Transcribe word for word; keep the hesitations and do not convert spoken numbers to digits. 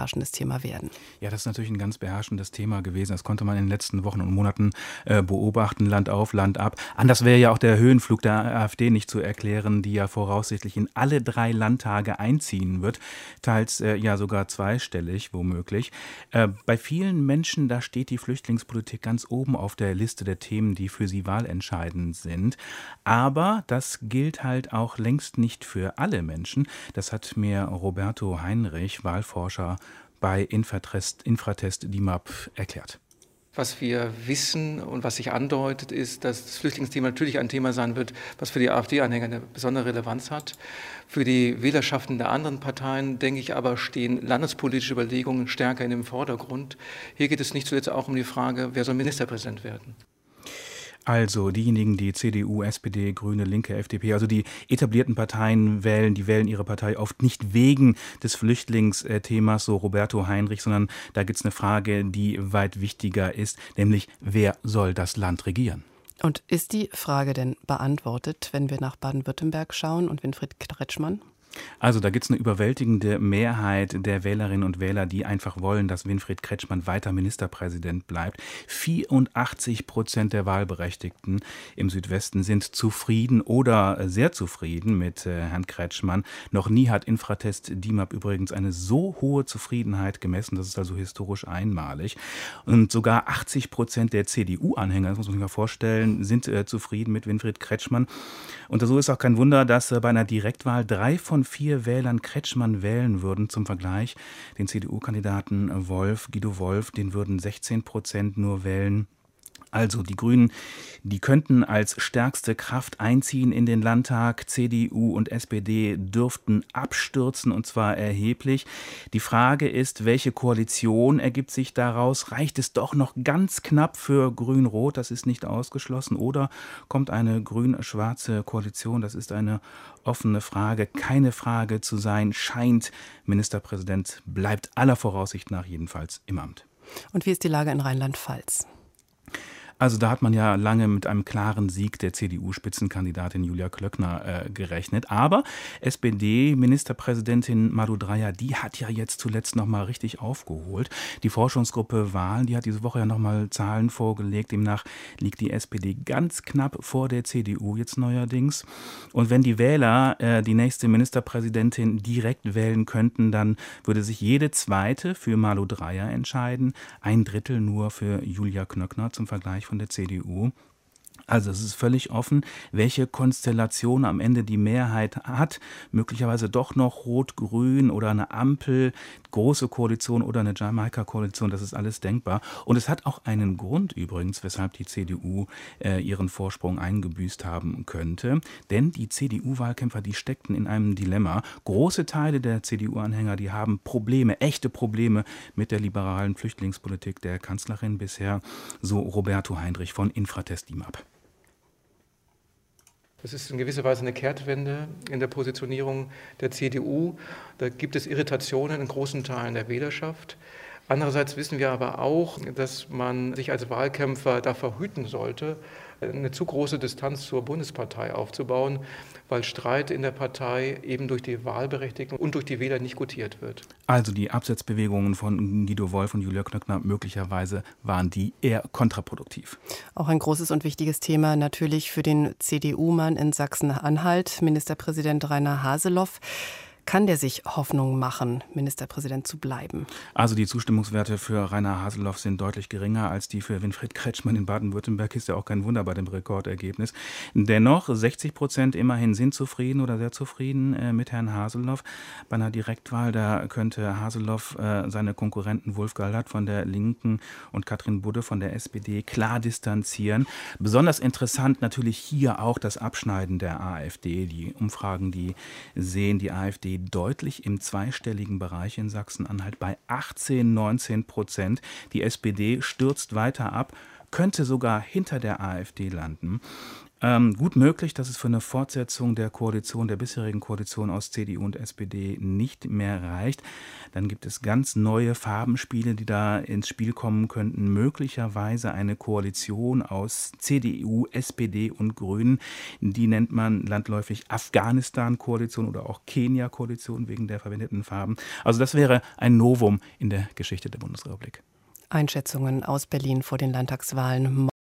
beherrschendes Thema werden. Ja, das ist natürlich ein ganz beherrschendes Thema gewesen. Das konnte man in den letzten Wochen und Monaten äh, beobachten, Land auf, Land ab. Anders wäre ja auch der Höhenflug der AfD nicht zu erklären, die ja voraussichtlich in alle drei Landtage einziehen wird, teils äh, ja sogar zweistellig womöglich. Äh, bei vielen Menschen, da steht die Flüchtlingspolitik ganz oben auf der Liste der Themen, die für sie wahlentscheidend sind. Aber das gilt halt auch längst nicht für alle Menschen. Das hat mir Roberto Heinrich, Wahlforscher bei Infratest, Infratest D I M A P, erklärt. Was wir wissen und was sich andeutet, ist, dass das Flüchtlingsthema natürlich ein Thema sein wird, was für die AfD-Anhänger eine besondere Relevanz hat. Für die Wählerschaften der anderen Parteien, denke ich aber, stehen landespolitische Überlegungen stärker in dem Vordergrund. Hier geht es nicht zuletzt auch um die Frage, wer soll Ministerpräsident werden? Also diejenigen, die C D U, S P D, Grüne, Linke, F D P, also die etablierten Parteien wählen, die wählen ihre Partei oft nicht wegen des Flüchtlingsthemas, so Roberto Heinrich, sondern da gibt es eine Frage, die weit wichtiger ist, nämlich wer soll das Land regieren? Und ist die Frage denn beantwortet, wenn wir nach Baden-Württemberg schauen und Winfried Kretschmann? Also da gibt es eine überwältigende Mehrheit der Wählerinnen und Wähler, die einfach wollen, dass Winfried Kretschmann weiter Ministerpräsident bleibt. vierundachtzig Prozent der Wahlberechtigten im Südwesten sind zufrieden oder sehr zufrieden mit äh, Herrn Kretschmann. Noch nie hat Infratest D I M A P übrigens eine so hohe Zufriedenheit gemessen. Das ist also historisch einmalig. Und sogar achtzig Prozent der C D U-Anhänger, das muss man sich mal vorstellen, sind äh, zufrieden mit Winfried Kretschmann. Und so ist auch kein Wunder, dass äh, bei einer Direktwahl drei von vier Wählern Kretschmann wählen würden. Zum Vergleich, den C D U-Kandidaten Wolf, Guido Wolf, den würden sechzehn Prozent nur wählen. Also die Grünen, die könnten als stärkste Kraft einziehen in den Landtag. C D U und S P D dürften abstürzen, und zwar erheblich. Die Frage ist, welche Koalition ergibt sich daraus? Reicht es doch noch ganz knapp für Grün-Rot? Das ist nicht ausgeschlossen. Oder kommt eine grün-schwarze Koalition? Das ist eine offene Frage. Keine Frage zu sein scheint. Ministerpräsident bleibt aller Voraussicht nach jedenfalls im Amt. Und wie ist die Lage in Rheinland-Pfalz? Also da hat man ja lange mit einem klaren Sieg der C D U-Spitzenkandidatin Julia Klöckner äh, gerechnet. Aber S P D-Ministerpräsidentin Malu Dreyer, die hat ja jetzt zuletzt noch mal richtig aufgeholt. Die Forschungsgruppe Wahlen, die hat diese Woche ja noch mal Zahlen vorgelegt. Demnach liegt die S P D ganz knapp vor der C D U jetzt neuerdings. Und wenn die Wähler äh, die nächste Ministerpräsidentin direkt wählen könnten, dann würde sich jede zweite für Malu Dreyer entscheiden. Ein Drittel nur für Julia Klöckner zum Vergleich von der C D U. Also es ist völlig offen, welche Konstellation am Ende die Mehrheit hat. Möglicherweise doch noch Rot-Grün oder eine Ampel, große Koalition oder eine Jamaika-Koalition, das ist alles denkbar. Und es hat auch einen Grund übrigens, weshalb die C D U äh, ihren Vorsprung eingebüßt haben könnte. Denn die C D U-Wahlkämpfer, die steckten in einem Dilemma. Große Teile der C D U-Anhänger, die haben Probleme, echte Probleme mit der liberalen Flüchtlingspolitik der Kanzlerin bisher, so Roberto Heinrich von Infratest D I M A P. Das ist in gewisser Weise eine Kehrtwende in der Positionierung der C D U. Da gibt es Irritationen in großen Teilen der Wählerschaft. Andererseits wissen wir aber auch, dass man sich als Wahlkämpfer davor hüten sollte, eine zu große Distanz zur Bundespartei aufzubauen, weil Streit in der Partei eben durch die Wahlberechtigten und durch die Wähler nicht gutiert wird. Also die Absetzbewegungen von Guido Wolf und Julia Klöckner, möglicherweise waren die eher kontraproduktiv. Auch ein großes und wichtiges Thema natürlich für den C D U-Mann in Sachsen-Anhalt, Ministerpräsident Rainer Haseloff. Kann der sich Hoffnung machen, Ministerpräsident zu bleiben? Also die Zustimmungswerte für Rainer Haseloff sind deutlich geringer als die für Winfried Kretschmann in Baden-Württemberg. Ist ja auch kein Wunder bei dem Rekordergebnis. Dennoch, sechzig Prozent immerhin sind zufrieden oder sehr zufrieden äh, mit Herrn Haseloff. Bei einer Direktwahl, da könnte Haseloff äh, seine Konkurrenten Wolf Gallert von der Linken und Katrin Budde von der S P D klar distanzieren. Besonders interessant natürlich hier auch das Abschneiden der AfD. Die Umfragen, die sehen die AfD deutlich im zweistelligen Bereich in Sachsen-Anhalt bei achtzehn, neunzehn Prozent. Die S P D stürzt weiter ab, könnte sogar hinter der AfD landen. Ähm, gut möglich, dass es für eine Fortsetzung der Koalition, der bisherigen Koalition aus C D U und S P D nicht mehr reicht. Dann gibt es ganz neue Farbenspiele, die da ins Spiel kommen könnten. Möglicherweise eine Koalition aus C D U, S P D und Grünen. Die nennt man landläufig Afghanistan-Koalition oder auch Kenia-Koalition wegen der verwendeten Farben. Also das wäre ein Novum in der Geschichte der Bundesrepublik. Einschätzungen aus Berlin vor den Landtagswahlen.